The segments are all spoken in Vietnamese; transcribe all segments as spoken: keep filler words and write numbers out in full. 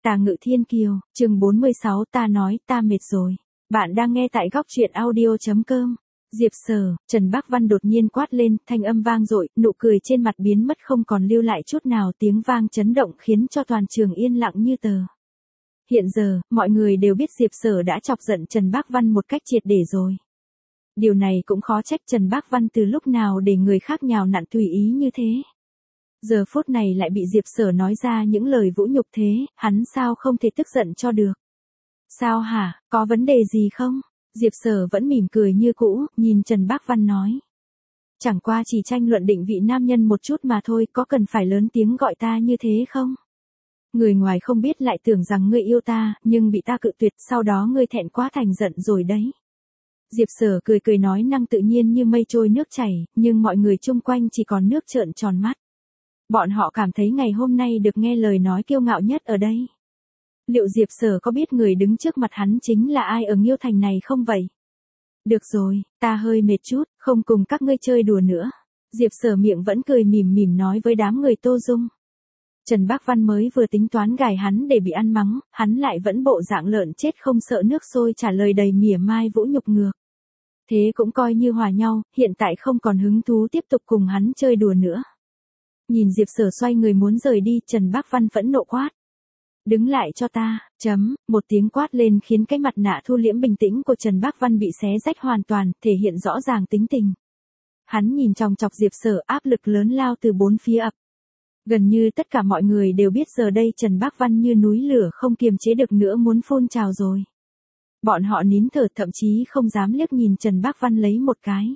Tà Ngự Thiên Kiều, chương bốn mươi sáu ta nói ta mệt rồi. Bạn đang nghe tại góc truyện audio.com. Diệp Sở, Trần Bác Văn đột nhiên quát lên, thanh âm vang dội, nụ cười trên mặt biến mất không còn lưu lại chút nào, tiếng vang chấn động khiến cho toàn trường yên lặng như tờ. Hiện giờ, mọi người đều biết Diệp Sở đã chọc giận Trần Bác Văn một cách triệt để rồi. Điều này cũng khó trách Trần Bác Văn từ lúc nào để người khác nhào nặn tùy ý như thế. Giờ phút này lại bị Diệp Sở nói ra những lời vũ nhục thế, hắn sao không thể tức giận cho được. Sao hả, có vấn đề gì không? Diệp Sở vẫn mỉm cười như cũ, nhìn Trần Bác Văn nói. Chẳng qua chỉ tranh luận định vị nam nhân một chút mà thôi, có cần phải lớn tiếng gọi ta như thế không? Người ngoài không biết lại tưởng rằng ngươi yêu ta, nhưng bị ta cự tuyệt, sau đó ngươi thẹn quá thành giận rồi đấy. Diệp Sở cười cười nói năng tự nhiên như mây trôi nước chảy, nhưng mọi người chung quanh chỉ còn nước trợn tròn mắt. Bọn họ cảm thấy ngày hôm nay được nghe lời nói kiêu ngạo nhất ở đây. Liệu Diệp Sở có biết người đứng trước mặt hắn chính là ai ở Nghiêu Thành này không vậy? Được rồi, ta hơi mệt chút, không cùng các ngươi chơi đùa nữa. Diệp Sở miệng vẫn cười mỉm mỉm nói với đám người Tô Dung. Trần Bác Văn mới vừa tính toán gài hắn để bị ăn mắng, hắn lại vẫn bộ dạng lợn chết không sợ nước sôi trả lời đầy mỉa mai vũ nhục ngược. Thế cũng coi như hòa nhau, hiện tại không còn hứng thú tiếp tục cùng hắn chơi đùa nữa. Nhìn Diệp Sở xoay người muốn rời đi, Trần Bác Văn phẫn nộ quát. Đứng lại cho ta, chấm, một tiếng quát lên khiến cái mặt nạ thu liễm bình tĩnh của Trần Bác Văn bị xé rách hoàn toàn, thể hiện rõ ràng tính tình. Hắn nhìn chòng chọc Diệp Sở, áp lực lớn lao từ bốn phía ập. Gần như tất cả mọi người đều biết giờ đây Trần Bác Văn như núi lửa không kiềm chế được nữa muốn phun trào rồi. Bọn họ nín thở thậm chí không dám liếc nhìn Trần Bác Văn lấy một cái.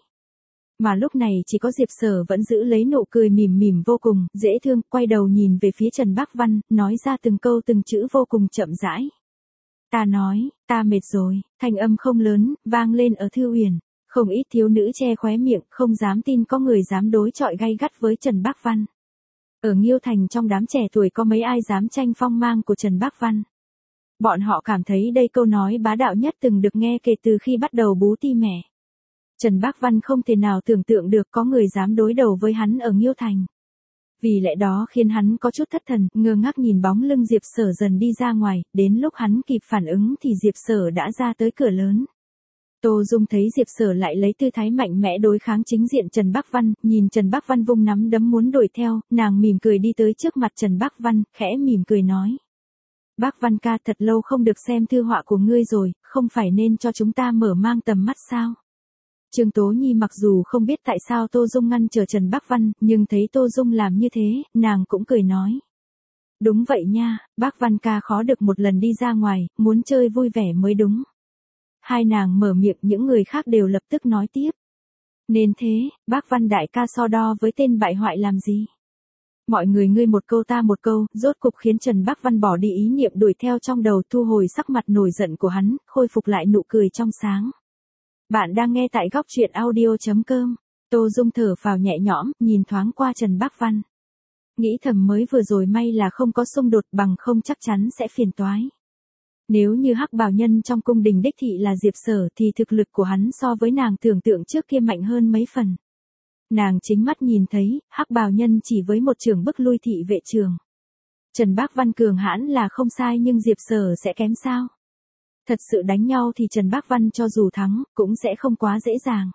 Mà lúc này chỉ có Diệp Sở vẫn giữ lấy nụ cười mỉm mỉm vô cùng, dễ thương, quay đầu nhìn về phía Trần Bác Văn, nói ra từng câu từng chữ vô cùng chậm rãi. Ta nói, ta mệt rồi, thanh âm không lớn, vang lên ở Thư Uyển. Không ít thiếu nữ che khóe miệng, không dám tin có người dám đối chọi gay gắt với Trần Bác Văn. Ở Nghiêu Thành trong đám trẻ tuổi có mấy ai dám tranh phong mang của Trần Bác Văn. Bọn họ cảm thấy đây câu nói bá đạo nhất từng được nghe kể từ khi bắt đầu bú ti mẹ. Trần Bác Văn không thể nào tưởng tượng được có người dám đối đầu với hắn ở Nghiêu Thành. Vì lẽ đó khiến hắn có chút thất thần, ngơ ngác nhìn bóng lưng Diệp Sở dần đi ra ngoài, đến lúc hắn kịp phản ứng thì Diệp Sở đã ra tới cửa lớn. Tô Dung thấy Diệp Sở lại lấy tư thái mạnh mẽ đối kháng chính diện Trần Bác Văn, nhìn Trần Bác Văn vung nắm đấm muốn đuổi theo, nàng mỉm cười đi tới trước mặt Trần Bác Văn, khẽ mỉm cười nói. Bác Văn ca, thật lâu không được xem thư họa của ngươi rồi, không phải nên cho chúng ta mở mang tầm mắt sao? Trương Tố Nhi mặc dù không biết tại sao Tô Dung ngăn trở Trần Bác Văn, nhưng thấy Tô Dung làm như thế, nàng cũng cười nói. Đúng vậy nha, bác Văn ca khó được một lần đi ra ngoài, muốn chơi vui vẻ mới đúng. Hai nàng mở miệng, những người khác đều lập tức nói tiếp. Nên thế, bác Văn đại ca so đo với tên bại hoại làm gì? Mọi người ngươi một câu ta một câu, rốt cục khiến Trần Bác Văn bỏ đi ý niệm đuổi theo trong đầu, thu hồi sắc mặt nổi giận của hắn, khôi phục lại nụ cười trong sáng. Bạn đang nghe tại góc truyện audio.com. Tô Dung thở phào nhẹ nhõm, nhìn thoáng qua Trần Bác Văn. Nghĩ thầm mới vừa rồi may là không có xung đột, bằng không chắc chắn sẽ phiền toái. Nếu như hắc bào nhân trong cung đình đích thị là Diệp Sở thì thực lực của hắn so với nàng tưởng tượng trước kia mạnh hơn mấy phần. Nàng chính mắt nhìn thấy, hắc bào nhân chỉ với một trường bức lui thị vệ trường. Trần Bác Văn cường hãn là không sai, nhưng Diệp Sở sẽ kém sao? Thật sự đánh nhau thì Trần Bác Văn cho dù thắng, cũng sẽ không quá dễ dàng.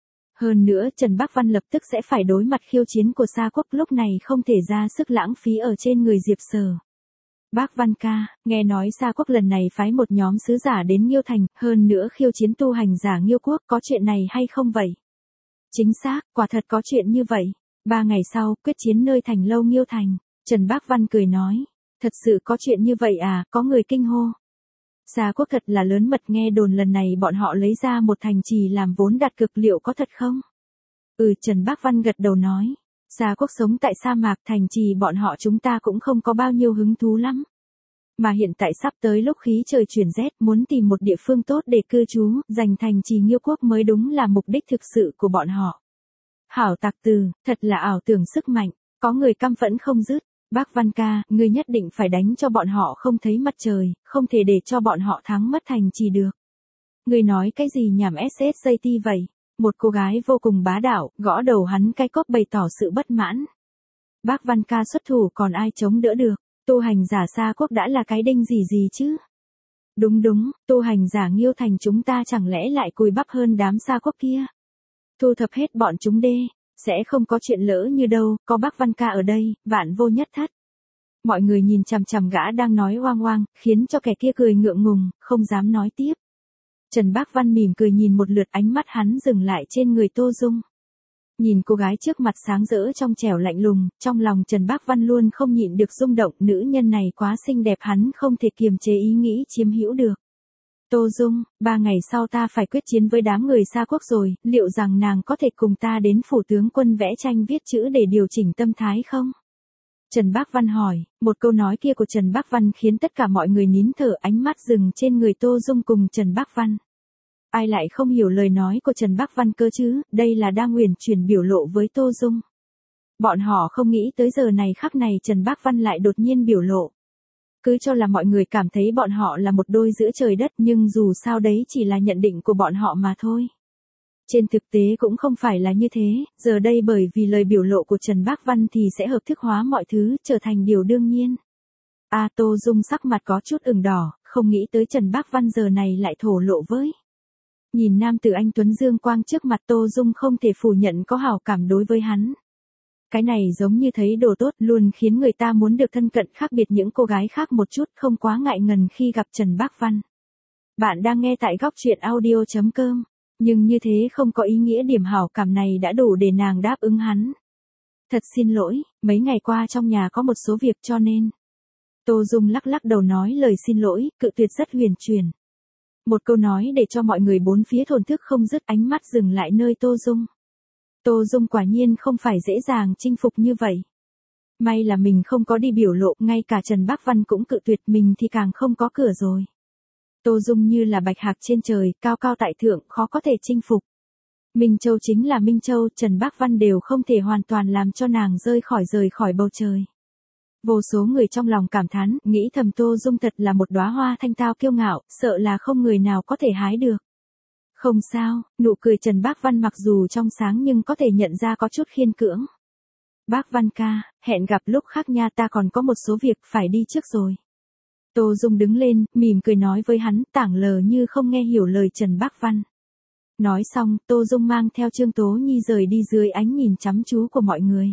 Hơn nữa Trần Bác Văn lập tức sẽ phải đối mặt khiêu chiến của Sa Quốc, lúc này không thể ra sức lãng phí ở trên người Diệp Sở. Bác Văn ca, nghe nói Sa Quốc lần này phái một nhóm sứ giả đến Nghiêu Thành, hơn nữa khiêu chiến tu hành giả Nghiêu Quốc, có chuyện này hay không vậy? Chính xác, quả thật có chuyện như vậy. Ba ngày sau, quyết chiến nơi thành lâu Nghiêu Thành. Trần Bác Văn cười nói. Thật sự có chuyện như vậy à, có người kinh hô. Sa Quốc thật là lớn mật, nghe đồn lần này bọn họ lấy ra một thành trì làm vốn đặt cược, liệu có thật không? Ừ, Trần Bác Văn gật đầu nói. Sa Quốc sống tại sa mạc, thành trì bọn họ chúng ta cũng không có bao nhiêu hứng thú lắm. Mà hiện tại sắp tới lúc khí trời chuyển rét, muốn tìm một địa phương tốt để cư trú, giành thành trì Nghiêu Quốc mới đúng là mục đích thực sự của bọn họ. Hảo tặc từ, thật là ảo tưởng sức mạnh, có người căm phẫn không dứt. Bác Văn ca, ngươi nhất định phải đánh cho bọn họ không thấy mặt trời, không thể để cho bọn họ thắng mất thành trì được. Ngươi nói cái gì nhảm ét ét giê tê vậy? Một cô gái vô cùng bá đạo, gõ đầu hắn cái cốc bày tỏ sự bất mãn. Bác Văn ca xuất thủ còn ai chống đỡ được? Tu hành giả Sa Quốc đã là cái đinh gì gì chứ? Đúng đúng, tu hành giả Nghiêu Thành chúng ta chẳng lẽ lại cùi bắp hơn đám Sa Quốc kia? Thu thập hết bọn chúng đê, sẽ không có chuyện lỡ như đâu, có bác Văn ca ở đây, vạn vô nhất thất. Mọi người nhìn chằm chằm gã đang nói oang oang, khiến cho kẻ kia cười ngượng ngùng, không dám nói tiếp. Trần Bác Văn mỉm cười nhìn một lượt, ánh mắt hắn dừng lại trên người Tô Dung. Nhìn cô gái trước mặt sáng rỡ trong trẻo lạnh lùng, trong lòng Trần Bác Văn luôn không nhịn được rung động, nữ nhân này quá xinh đẹp hắn không thể kiềm chế ý nghĩ chiếm hữu được. Tô Dung, ba ngày sau ta phải quyết chiến với đám người Sa Quốc rồi, liệu rằng nàng có thể cùng ta đến phủ tướng quân vẽ tranh viết chữ để điều chỉnh tâm thái không? Trần Bác Văn hỏi, một câu nói kia của Trần Bác Văn khiến tất cả mọi người nín thở, ánh mắt dừng trên người Tô Dung cùng Trần Bác Văn. Ai lại không hiểu lời nói của Trần Bác Văn cơ chứ, đây là đang uyển chuyển biểu lộ với Tô Dung. Bọn họ không nghĩ tới giờ này khắc này Trần Bác Văn lại đột nhiên biểu lộ. Cứ cho là mọi người cảm thấy bọn họ là một đôi giữa trời đất, nhưng dù sao đấy chỉ là nhận định của bọn họ mà thôi. Trên thực tế cũng không phải là như thế, giờ đây bởi vì lời biểu lộ của Trần Bác Văn thì sẽ hợp thức hóa mọi thứ, trở thành điều đương nhiên. A Tô Dung sắc mặt có chút ửng đỏ, không nghĩ tới Trần Bác Văn giờ này lại thổ lộ với. Nhìn nam tử anh tuấn dương quang trước mặt, Tô Dung không thể phủ nhận có hảo cảm đối với hắn. Cái này giống như thấy đồ tốt, luôn khiến người ta muốn được thân cận, khác biệt những cô gái khác một chút, không quá ngại ngần khi gặp Trần Bác Văn. Bạn đang nghe tại góc truyện audio chấm com, nhưng như thế không có ý nghĩa điểm hảo cảm này đã đủ để nàng đáp ứng hắn. Thật xin lỗi, mấy ngày qua trong nhà có một số việc cho nên. Tô Dung lắc lắc đầu nói lời xin lỗi, cự tuyệt rất huyền chuyển. Một câu nói để cho mọi người bốn phía thổn thức không dứt, ánh mắt dừng lại nơi Tô Dung. Tô Dung quả nhiên không phải dễ dàng chinh phục như vậy. May là mình không có đi biểu lộ, ngay cả Trần Bác Văn cũng cự tuyệt, mình thì càng không có cửa rồi. Tô Dung như là bạch hạc trên trời, cao cao tại thượng, khó có thể chinh phục. Minh Châu chính là Minh Châu, Trần Bác Văn đều không thể hoàn toàn làm cho nàng rơi khỏi rời khỏi bầu trời. Vô số người trong lòng cảm thán, nghĩ thầm Tô Dung thật là một đóa hoa thanh tao kiêu ngạo, sợ là không người nào có thể hái được. Không sao, nụ cười Trần Bác Văn mặc dù trong sáng nhưng có thể nhận ra có chút khiên cưỡng. Bác Văn ca, hẹn gặp lúc khác nha, ta còn có một số việc phải đi trước rồi. Tô Dung đứng lên, mỉm cười nói với hắn, tảng lờ như không nghe hiểu lời Trần Bác Văn. Nói xong, Tô Dung mang theo Trương Tố Nhi rời đi dưới ánh nhìn chăm chú của mọi người.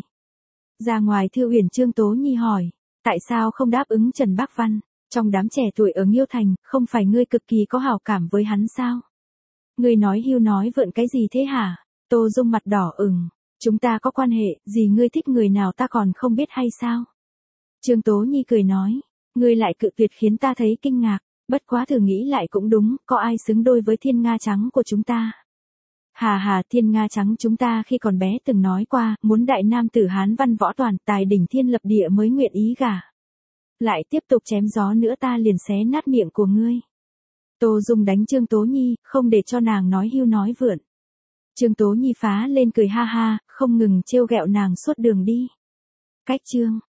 Ra ngoài Thư Uyển, Trương Tố Nhi hỏi, tại sao không đáp ứng Trần Bác Văn? Trong đám trẻ tuổi ở Nghiêu Thành, không phải ngươi cực kỳ có hảo cảm với hắn sao? Ngươi nói hưu nói vượn cái gì thế hả? Tô Dung mặt đỏ ửng, chúng ta có quan hệ, gì ngươi thích người nào ta còn không biết hay sao? Trương Tố Nhi cười nói, ngươi lại cự tuyệt khiến ta thấy kinh ngạc, bất quá thử nghĩ lại cũng đúng, có ai xứng đôi với Thiên Nga Trắng của chúng ta? Hà hà, Thiên Nga Trắng chúng ta khi còn bé từng nói qua, muốn đại nam tử Hán văn võ toàn, tài đỉnh thiên lập địa mới nguyện ý gả. Lại tiếp tục chém gió nữa ta liền xé nát miệng của ngươi. Tô Dung đánh Trương Tố Nhi, không để cho nàng nói hưu nói vượn. Trương Tố Nhi phá lên cười ha ha, không ngừng trêu ghẹo nàng suốt đường đi. Cách chương